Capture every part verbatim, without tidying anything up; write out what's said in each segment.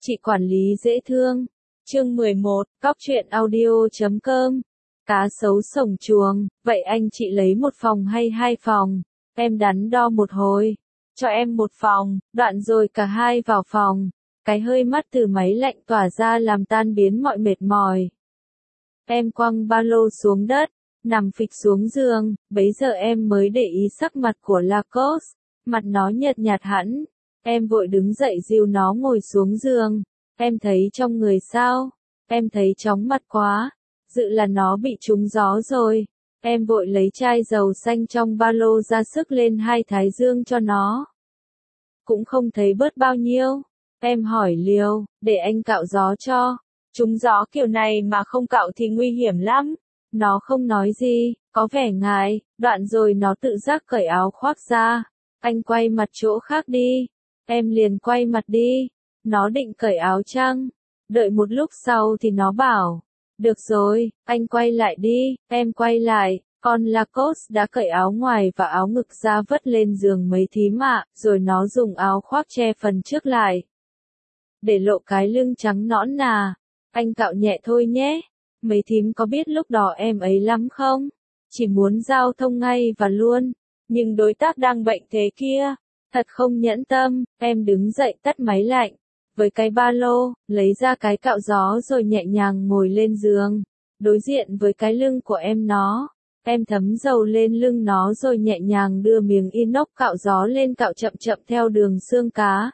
Chị quản lý dễ thương. Chương mười một, cóc truyện audio chấm com. Cá sấu sổng chuồng, vậy anh chị lấy một phòng hay hai phòng? Em đắn đo một hồi. Cho em một phòng, đoạn rồi cả hai vào phòng. Cái hơi mắt từ máy lạnh tỏa ra làm tan biến mọi mệt mỏi. Em quăng ba lô xuống đất, nằm phịch xuống giường, bấy giờ em mới để ý sắc mặt của Lacoste. Mặt nó nhợt nhạt hẳn. Em vội đứng dậy dìu nó ngồi xuống giường. Em thấy trong người sao? Em thấy chóng mặt quá. Dự là nó bị trúng gió rồi. Em vội lấy chai dầu xanh trong ba lô ra sức lên hai thái dương cho nó. Cũng không thấy bớt bao nhiêu. Em hỏi liều, để anh cạo gió cho. Trúng gió kiểu này mà không cạo thì nguy hiểm lắm. Nó không nói gì, có vẻ ngại, đoạn rồi nó tự giác cởi áo khoác ra. Anh quay mặt chỗ khác đi. Em liền quay mặt đi. Nó định cởi áo chăng? Đợi một lúc sau thì nó bảo. Được rồi, anh quay lại đi. Em quay lại. Con Lacoste đã cởi áo ngoài và áo ngực ra vất lên giường mấy thím ạ, rồi nó dùng áo khoác che phần trước lại. Để lộ cái lưng trắng nõn nà. Anh cạo nhẹ thôi nhé. Mấy thím có biết lúc đó em ấy lắm không? Chỉ muốn giao thông ngay và luôn. Nhưng đối tác đang bệnh thế kia. Thật không nhẫn tâm. Em đứng dậy tắt máy lạnh. Với cái ba lô, lấy ra cái cạo gió rồi nhẹ nhàng ngồi lên giường. Đối diện với cái lưng của em nó. Em thấm dầu lên lưng nó rồi nhẹ nhàng đưa miếng inox cạo gió lên cạo chậm chậm theo đường xương cá.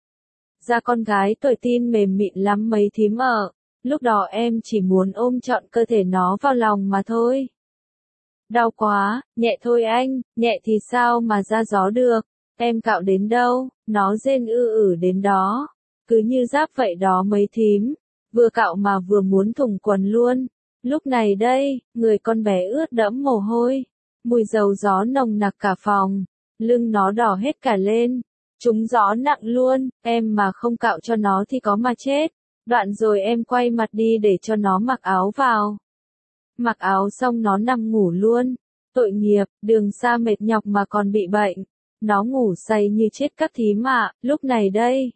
Da con gái tuổi teen mềm mịn lắm mấy thím ở. Lúc đó em chỉ muốn ôm trọn cơ thể nó vào lòng mà thôi. Đau quá, nhẹ thôi anh, nhẹ thì sao mà ra gió được. Em cạo đến đâu, nó rên ư ử đến đó. Cứ như giáp vậy đó mấy thím. Vừa cạo mà vừa muốn thủng quần luôn. Lúc này đây, người con bé ướt đẫm mồ hôi. Mùi dầu gió nồng nặc cả phòng. Lưng nó đỏ hết cả lên. Trúng gió nặng luôn, em mà không cạo cho nó thì có mà chết. Đoạn rồi em quay mặt đi để cho nó mặc áo vào. Mặc áo xong nó nằm ngủ luôn. Tội nghiệp, đường xa mệt nhọc mà còn bị bệnh. Nó ngủ say như chết các thím ạ, lúc này đây.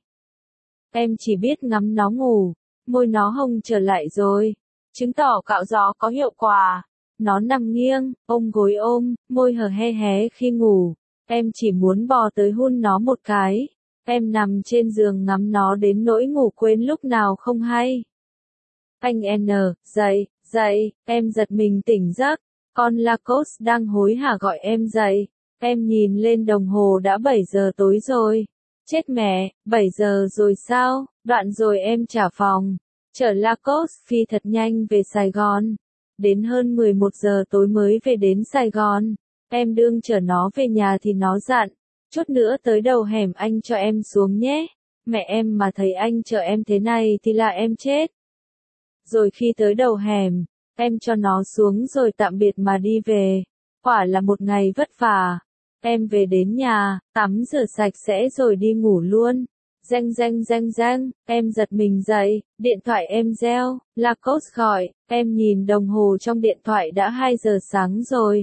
Em chỉ biết ngắm nó ngủ. Môi nó hồng trở lại rồi. Chứng tỏ cạo gió có hiệu quả. Nó nằm nghiêng, ôm gối ôm, môi hở he hé khi ngủ. Em chỉ muốn bò tới hôn nó một cái. Em nằm trên giường ngắm nó đến nỗi ngủ quên lúc nào không hay. Anh N, dậy, dậy, em giật mình tỉnh giấc. Con Lacoste đang hối hả gọi em dậy. Em nhìn lên đồng hồ đã bảy giờ tối rồi. Chết mẹ, bảy giờ rồi sao? Đoạn rồi em trả phòng. Chở Lacoste phi thật nhanh về Sài Gòn. Đến hơn mười một giờ tối mới về đến Sài Gòn. Em đương chở nó về nhà thì nó dặn. Chút nữa tới đầu hẻm anh cho em xuống nhé. Mẹ em mà thấy anh chở em thế này thì là em chết. Rồi khi tới đầu hẻm, em cho nó xuống rồi tạm biệt mà đi về. Quả là một ngày vất vả. Em về đến nhà, tắm rửa sạch sẽ rồi đi ngủ luôn. Reng reng reng reng, em giật mình dậy, điện thoại em reo, Lacoste gọi, em nhìn đồng hồ trong điện thoại đã hai giờ sáng rồi.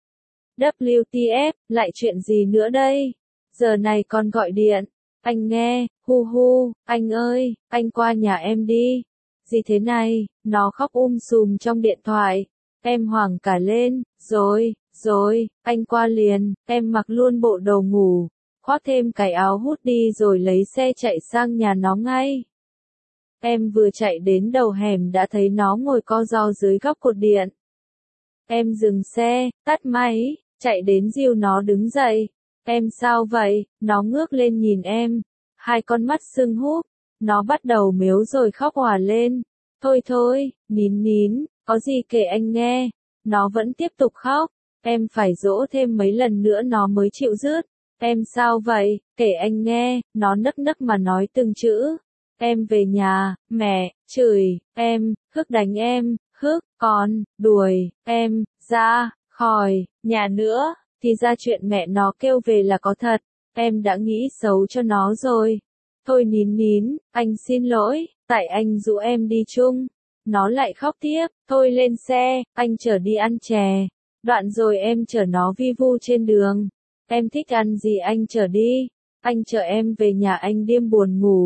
W T F, lại chuyện gì nữa đây? Giờ này còn gọi điện. Anh nghe, hu hu, anh ơi, anh qua nhà em đi. Gì thế này, nó khóc um sùm trong điện thoại. Em hoảng cả lên, rồi, rồi, anh qua liền, em mặc luôn bộ đồ ngủ. Khoác thêm cái áo hút đi rồi lấy xe chạy sang nhà nó ngay. Em vừa chạy đến đầu hẻm đã thấy nó ngồi co ro dưới góc cột điện. Em dừng xe, tắt máy, chạy đến dìu nó đứng dậy. Em sao vậy? Nó ngước lên nhìn em. Hai con mắt sưng húp. Nó bắt đầu mếu rồi khóc òa lên. Thôi thôi, nín nín, có gì kể anh nghe. Nó vẫn tiếp tục khóc. Em phải dỗ thêm mấy lần nữa nó mới chịu dứt. Em sao vậy? Kể anh nghe. Nó nấc nấc mà nói từng chữ. Em về nhà, mẹ, chửi, em, Hức đánh em, Hức, con, đuổi, em, ra, khỏi, nhà nữa, thì ra chuyện mẹ nó kêu về là có thật, em đã nghĩ xấu cho nó rồi. Thôi nín nín, anh xin lỗi, tại anh dụ em đi chung. Nó lại khóc tiếp, thôi lên xe, anh chở đi ăn chè. Đoạn rồi em chở nó vi vu trên đường. Em thích ăn gì anh chở đi. Anh chở em về nhà anh điêm buồn ngủ.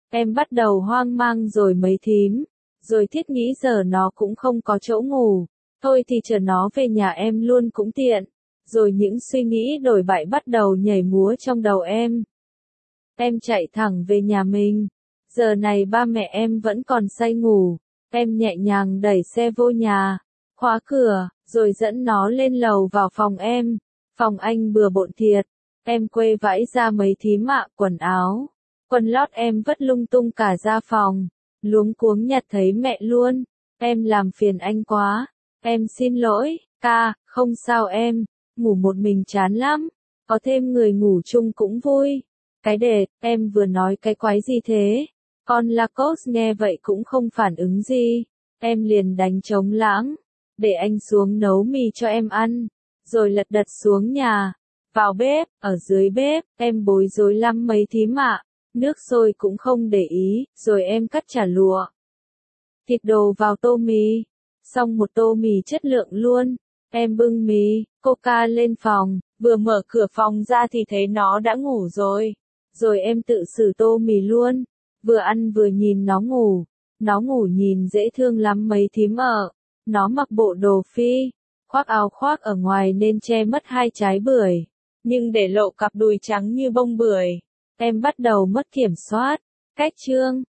Em bắt đầu hoang mang rồi mấy thím. Rồi thiết nghĩ giờ nó cũng không có chỗ ngủ. Thôi thì chờ nó về nhà em luôn cũng tiện. Rồi những suy nghĩ đổi bại bắt đầu nhảy múa trong đầu em. Em chạy thẳng về nhà mình. Giờ này ba mẹ em vẫn còn say ngủ. Em nhẹ nhàng đẩy xe vô nhà, khóa cửa, rồi dẫn nó lên lầu vào phòng em. Phòng anh bừa bộn thiệt. Em quây vãi ra mấy thím ạ quần áo. Quần lót em vất lung tung cả ra phòng. Luống cuống nhặt thấy mẹ luôn. Em làm phiền anh quá. Em xin lỗi, ca, không sao em. Ngủ một mình chán lắm. Có thêm người ngủ chung cũng vui. Cái đệt, em vừa nói cái quái gì thế? Con Lacoste nghe vậy cũng không phản ứng gì. Em liền đánh trống lãng. Để anh xuống nấu mì cho em ăn. Rồi lật đật xuống nhà. Vào bếp, ở dưới bếp, em bối rối lắm mấy thím ạ. Nước sôi cũng không để ý, rồi em cắt chả lụa. Thịt đồ vào tô mì. Xong một tô mì chất lượng luôn. Em bưng mì, coca lên phòng. Vừa mở cửa phòng ra thì thấy nó đã ngủ rồi. Rồi em tự xử tô mì luôn. Vừa ăn vừa nhìn nó ngủ. Nó ngủ nhìn dễ thương lắm mấy thím ở. Nó mặc bộ đồ phi, khoác áo khoác ở ngoài nên che mất hai trái bưởi. Nhưng để lộ cặp đùi trắng như bông bưởi. Em bắt đầu mất kiểm soát. Cách chương